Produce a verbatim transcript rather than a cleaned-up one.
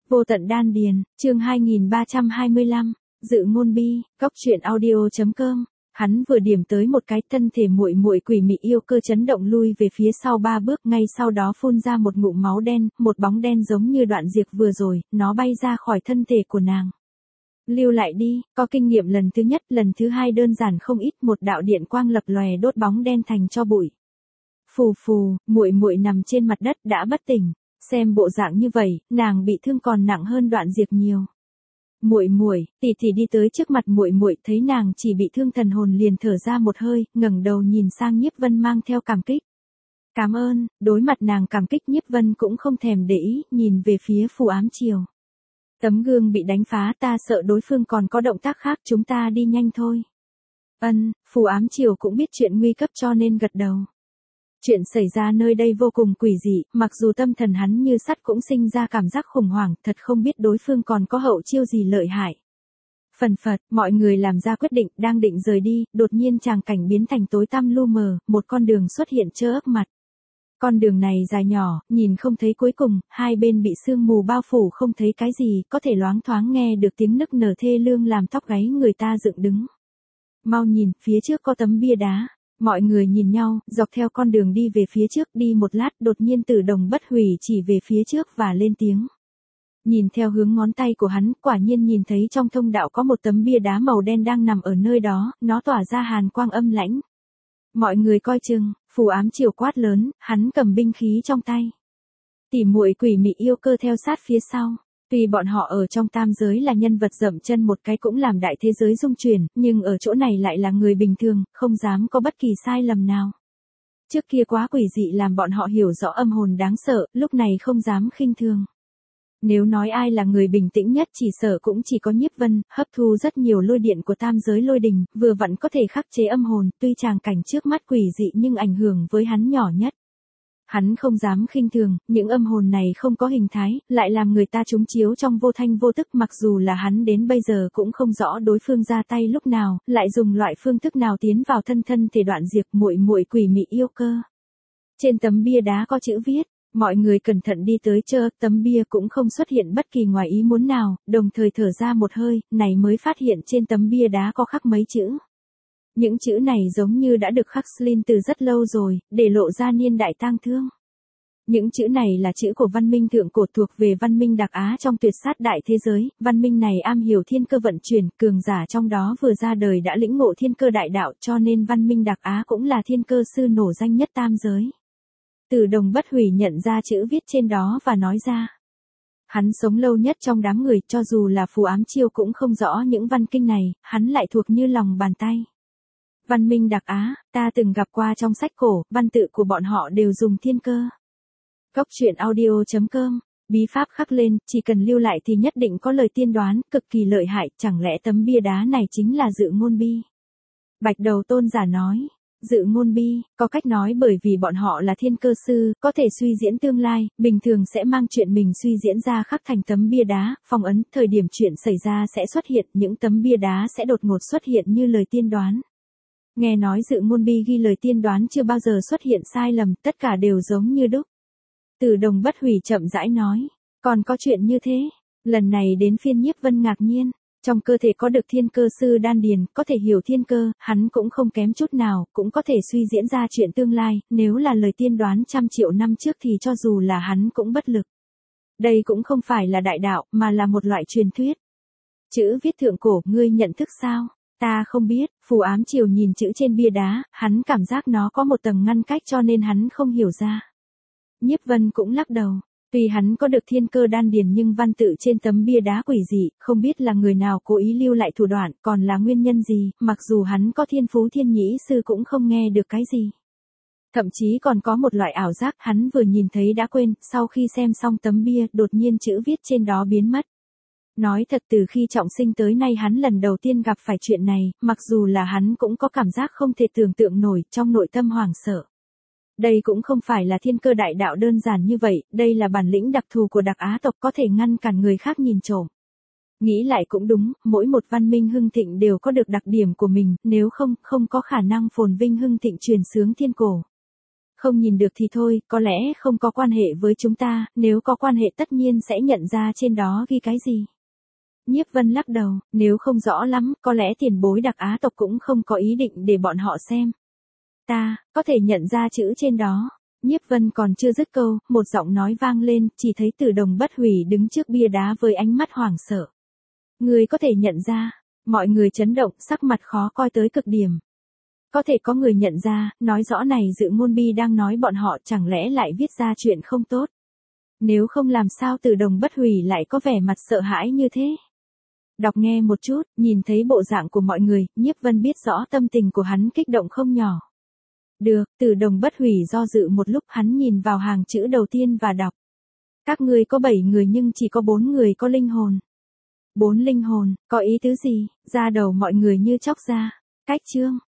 Vô tận đan điền, chương hai nghìn ba trăm hai mươi lăm, dự ngôn bi, góc truyện audio chấm com. Hắn vừa điểm tới một cái, thân thể muội muội quỷ mị yêu cơ chấn động lui về phía sau ba bước, ngay sau đó phun ra một ngụm máu đen, một bóng đen giống như đoạn diệt vừa rồi, nó bay ra khỏi thân thể của nàng. Lưu lại đi, có kinh nghiệm lần thứ nhất, lần thứ hai đơn giản không ít, một đạo điện quang lập lòe đốt bóng đen thành tro bụi. Phù phù, muội muội nằm trên mặt đất đã bất tỉnh, xem bộ dạng như vậy, nàng bị thương còn nặng hơn đoạn diệt nhiều. Muội muội, tỷ tỷ đi tới trước mặt muội muội, thấy nàng chỉ bị thương thần hồn liền thở ra một hơi, ngẩng đầu nhìn sang Nhiếp Vân mang theo cảm kích. Cảm ơn, đối mặt nàng cảm kích Nhiếp Vân cũng không thèm để ý, nhìn về phía Phù Ám Triều. Tấm gương bị đánh phá, ta sợ đối phương còn có động tác khác, chúng ta đi nhanh thôi. Ân, Phù Ám Triều cũng biết chuyện nguy cấp cho nên gật đầu. Chuyện xảy ra nơi đây vô cùng quỷ dị, mặc dù tâm thần hắn như sắt cũng sinh ra cảm giác khủng hoảng, thật không biết đối phương còn có hậu chiêu gì lợi hại. Phần phật, mọi người làm ra quyết định, đang định rời đi, đột nhiên tràng cảnh biến thành tối tăm lu mờ, một con đường xuất hiện trơ ấp mặt. Con đường này dài nhỏ, nhìn không thấy cuối cùng, hai bên bị sương mù bao phủ không thấy cái gì, có thể loáng thoáng nghe được tiếng nức nở thê lương làm tóc gáy người ta dựng đứng. Mau nhìn, phía trước có tấm bia đá. Mọi người nhìn nhau, dọc theo con đường đi về phía trước, đi một lát đột nhiên Tử Đồng Bất Hủy chỉ về phía trước và lên tiếng. Nhìn theo hướng ngón tay của hắn, quả nhiên nhìn thấy trong thông đạo có một tấm bia đá màu đen đang nằm ở nơi đó, nó tỏa ra hàn quang âm lãnh. Mọi người coi chừng, Phù Ám Triều quát lớn, hắn cầm binh khí trong tay. Tỉ muội quỷ mị yêu cơ theo sát phía sau. Tuy bọn họ ở trong tam giới là nhân vật dậm chân một cái cũng làm đại thế giới rung chuyển, nhưng ở chỗ này lại là người bình thường, không dám có bất kỳ sai lầm nào. Trước kia quá quỷ dị làm bọn họ hiểu rõ âm hồn đáng sợ, lúc này không dám khinh thường. Nếu nói ai là người bình tĩnh nhất chỉ sợ cũng chỉ có Nhiếp Vân, hấp thu rất nhiều lôi điện của tam giới lôi đình, vừa vặn có thể khắc chế âm hồn, tuy tràng cảnh trước mắt quỷ dị nhưng ảnh hưởng với hắn nhỏ nhất. Hắn không dám khinh thường, những âm hồn này không có hình thái, lại làm người ta trúng chiếu trong vô thanh vô tức, mặc dù là hắn đến bây giờ cũng không rõ đối phương ra tay lúc nào, lại dùng loại phương thức nào tiến vào thân thân thể đoạn diệt muội muội quỷ mị yêu cơ. Trên tấm bia đá có chữ viết, mọi người cẩn thận đi tới chơ, tấm bia cũng không xuất hiện bất kỳ ngoài ý muốn nào, đồng thời thở ra một hơi, này mới phát hiện trên tấm bia đá có khắc mấy chữ. Những chữ này giống như đã được khắc lên từ rất lâu rồi, để lộ ra niên đại tang thương. Những chữ này là chữ của văn minh thượng cổ thuộc về văn minh Đặc Á trong tuyệt sát đại thế giới, văn minh này am hiểu thiên cơ vận chuyển, cường giả trong đó vừa ra đời đã lĩnh ngộ thiên cơ đại đạo cho nên văn minh Đặc Á cũng là thiên cơ sư nổ danh nhất tam giới. Tử Đồng Bất Hủy nhận ra chữ viết trên đó và nói ra. Hắn sống lâu nhất trong đám người, cho dù là Phù Ám Triều cũng không rõ những văn kinh này, hắn lại thuộc như lòng bàn tay. Văn minh Đặc Á, ta từng gặp qua trong sách cổ, văn tự của bọn họ đều dùng thiên cơ. Góc truyện audio chấm com, bí pháp khắc lên, chỉ cần lưu lại thì nhất định có lời tiên đoán, cực kỳ lợi hại, chẳng lẽ tấm bia đá này chính là dự ngôn bi? Bạch Đầu Tôn giả nói, dự ngôn bi, có cách nói bởi vì bọn họ là thiên cơ sư, có thể suy diễn tương lai, bình thường sẽ mang chuyện mình suy diễn ra khắc thành tấm bia đá, phong ấn, thời điểm chuyện xảy ra sẽ xuất hiện, những tấm bia đá sẽ đột ngột xuất hiện như lời tiên đoán. Nghe nói dự ngôn bi ghi lời tiên đoán chưa bao giờ xuất hiện sai lầm, tất cả đều giống như đúc. Tử Đồng Bất Hủy chậm rãi nói, còn có chuyện như thế, lần này đến phiên Nhiếp Vân ngạc nhiên, trong cơ thể có được thiên cơ sư đan điền, có thể hiểu thiên cơ, hắn cũng không kém chút nào, cũng có thể suy diễn ra chuyện tương lai, nếu là lời tiên đoán trăm triệu năm trước thì cho dù là hắn cũng bất lực. Đây cũng không phải là đại đạo, mà là một loại truyền thuyết. Chữ viết thượng cổ, ngươi nhận thức sao? Ta không biết, Phù Ám Triều nhìn chữ trên bia đá, hắn cảm giác nó có một tầng ngăn cách cho nên hắn không hiểu ra. Nhiếp Vân cũng lắc đầu, tuy hắn có được thiên cơ đan điền nhưng văn tự trên tấm bia đá quỷ dị, không biết là người nào cố ý lưu lại thủ đoạn, còn là nguyên nhân gì, mặc dù hắn có thiên phú thiên nhĩ sư cũng không nghe được cái gì. Thậm chí còn có một loại ảo giác, hắn vừa nhìn thấy đã quên, sau khi xem xong tấm bia, đột nhiên chữ viết trên đó biến mất. Nói thật từ khi trọng sinh tới nay hắn lần đầu tiên gặp phải chuyện này, mặc dù là hắn cũng có cảm giác không thể tưởng tượng nổi, trong nội tâm hoảng sợ. Đây cũng không phải là thiên cơ đại đạo đơn giản như vậy, đây là bản lĩnh đặc thù của Đặc Á tộc có thể ngăn cản người khác nhìn trộm. Nghĩ lại cũng đúng, mỗi một văn minh hưng thịnh đều có được đặc điểm của mình, nếu không, không có khả năng phồn vinh hưng thịnh truyền xướng thiên cổ. Không nhìn được thì thôi, có lẽ không có quan hệ với chúng ta, nếu có quan hệ tất nhiên sẽ nhận ra trên đó ghi cái gì. Nhiếp Vân lắc đầu, nếu không rõ lắm, có lẽ tiền bối Đặc Á tộc cũng không có ý định để bọn họ xem. Ta, có thể nhận ra chữ trên đó. Nhiếp Vân còn chưa dứt câu, một giọng nói vang lên, chỉ thấy Từ Đồng Bất Hủy đứng trước bia đá với ánh mắt hoảng sợ. Người có thể nhận ra, mọi người chấn động, sắc mặt khó coi tới cực điểm. Có thể có người nhận ra, nói rõ này Dự Ngôn Bi đang nói bọn họ chẳng lẽ lại viết ra chuyện không tốt. Nếu không làm sao Từ Đồng Bất Hủy lại có vẻ mặt sợ hãi như thế. Đọc nghe một chút, nhìn thấy bộ dạng của mọi người, Nhiếp Vân biết rõ tâm tình của hắn kích động không nhỏ. Được, Từ Đồng Bất Hủy do dự một lúc, hắn nhìn vào hàng chữ đầu tiên và đọc. Các ngươi có bảy người nhưng chỉ có bốn người có linh hồn. Bốn linh hồn, có ý tứ gì? Da đầu mọi người như chóc ra. Cách chương.